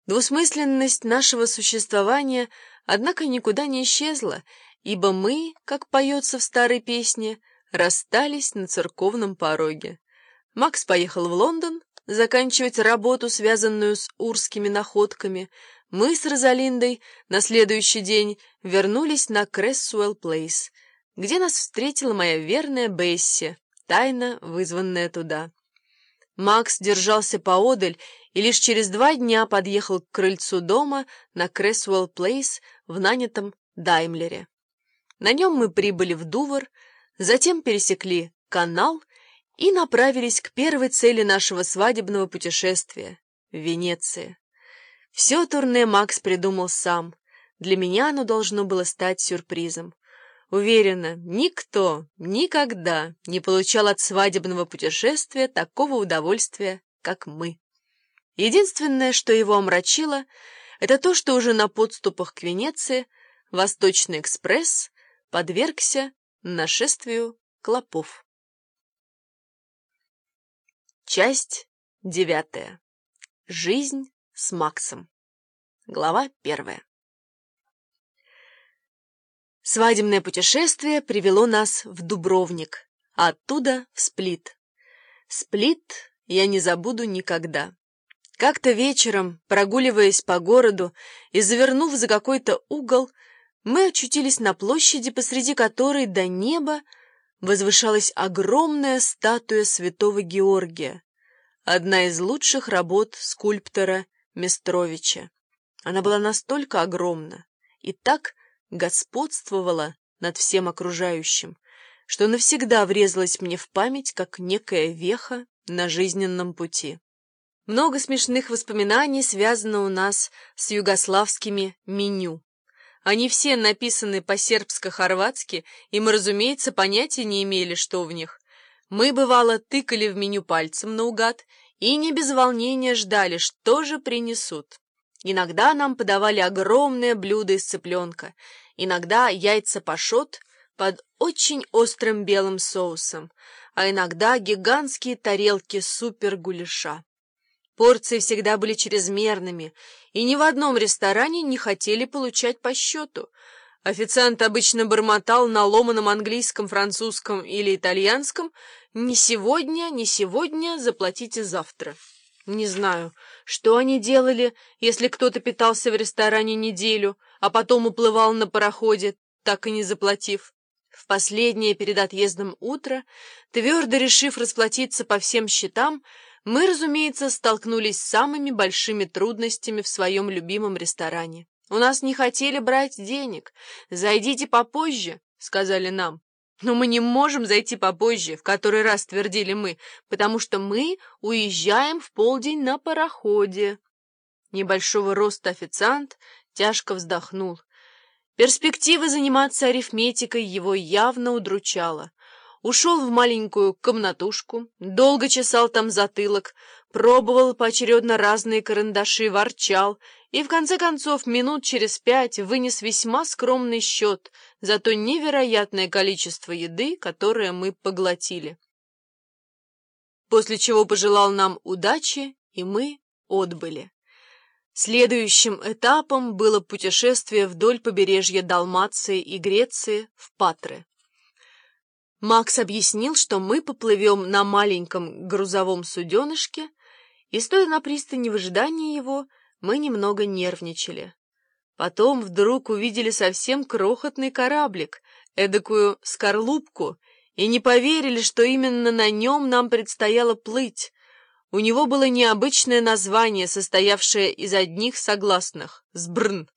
Двусмысленность нашего существования, однако, никуда не исчезла, ибо мы, как поется в старой песне, расстались на церковном пороге. Макс поехал в Лондон заканчивать работу, связанную с урскими находками. Мы с Розалиндой на следующий день вернулись на Крессуэлл Плейс, где нас встретила моя верная Бесси, тайно вызванная туда. Макс держался поодаль и лишь через 2 дня подъехал к крыльцу дома на Крессуэлл Плейс в нанятом Даймлере. На нем мы прибыли в Дувр, затем пересекли канал и направились к первой цели нашего свадебного путешествия — Венеции. Все турне Макс придумал сам. Для меня оно должно было стать сюрпризом. Уверена, никто никогда не получал от свадебного путешествия такого удовольствия, как мы. Единственное, что его омрачило, это то, что уже на подступах к Венеции Восточный экспресс подвергся нашествию клопов. Часть 9. Жизнь с Максом. Глава 1. Свадебное путешествие привело нас в Дубровник, а оттуда в Сплит. Сплит я не забуду никогда. Как-то вечером, прогуливаясь по городу и завернув за какой-то угол, мы очутились на площади, посреди которой до неба возвышалась огромная статуя святого Георгия, одна из лучших работ скульптора Местровича. Она была настолько огромна и так господствовала над всем окружающим, что навсегда врезалась мне в память как некая веха на жизненном пути. Много смешных воспоминаний связано у нас с югославскими меню. Они все написаны по-сербско-хорватски, и мы, разумеется, понятия не имели, что в них. Мы, бывало, тыкали в меню пальцем наугад и не без волнения ждали, что же принесут. Иногда нам подавали огромное блюдо из цыпленка, иногда яйца пашот под очень острым белым соусом, а иногда гигантские тарелки супер-гуляша. Порции всегда были чрезмерными, и ни в одном ресторане не хотели получать по счету. Официант обычно бормотал на ломаном английском, французском или итальянском: «Не сегодня, не сегодня, заплатите завтра». Не знаю, что они делали, если кто-то питался в ресторане неделю, а потом уплывал на пароходе, так и не заплатив. В последнее перед отъездом утро, твердо решив расплатиться по всем счетам, мы, разумеется, столкнулись с самыми большими трудностями в своем любимом ресторане. У нас не хотели брать денег. «Зайдите попозже», — сказали нам. Но мы не можем зайти попозже, в который раз твердили мы, потому что мы уезжаем в полдень на пароходе. Небольшого роста официант тяжко вздохнул. Перспектива заниматься арифметикой его явно удручала. Ушел в маленькую комнатушку, долго чесал там затылок, пробовал поочередно разные карандаши, ворчал и, в конце концов, минут через 5 вынес весьма скромный счет за то невероятное количество еды, которое мы поглотили. После чего пожелал нам удачи, и мы отбыли. Следующим этапом было путешествие вдоль побережья Далмации и Греции в Патры. Макс объяснил, что мы поплывем на маленьком грузовом суденышке, и, стоя на пристани в ожидании его, мы немного нервничали. Потом вдруг увидели совсем крохотный кораблик, эдакую скорлупку, и не поверили, что именно на нем нам предстояло плыть. У него было необычное название, состоявшее из одних согласных — «Сбрн».